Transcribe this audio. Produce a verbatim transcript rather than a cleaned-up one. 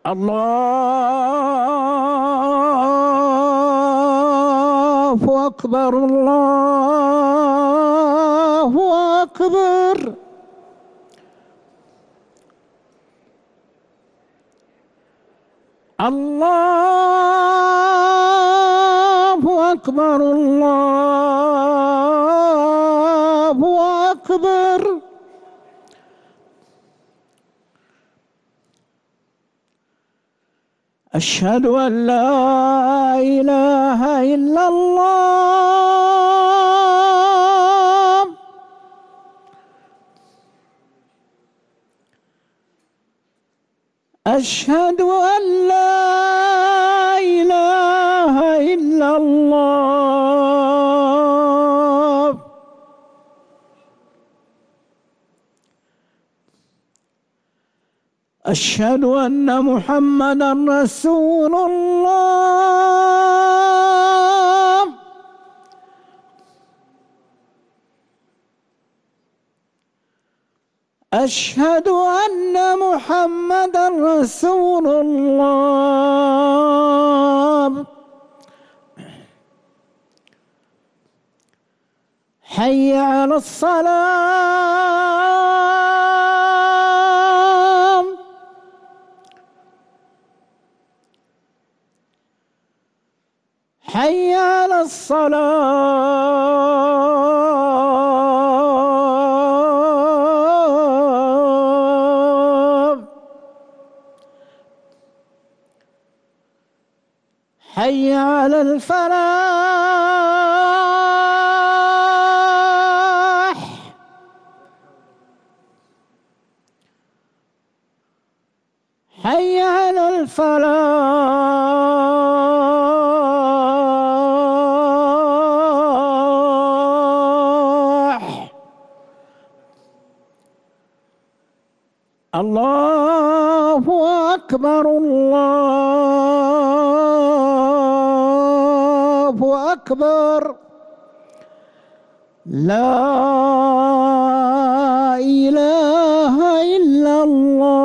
الله أكبر، الله أكبر. الله أكبر، الله أكبر. أشهد أن لا إله إلا الله. أشهد أن لا إله إلا الله. أشهد أن محمدًا رسول الله. أشهد أن محمدًا رسول الله. حي على الصلاة. حي على الصلاة. حي على الفلاح. حي على الفلاح. الله أكبر، الله أكبر. لا إله إلا الله.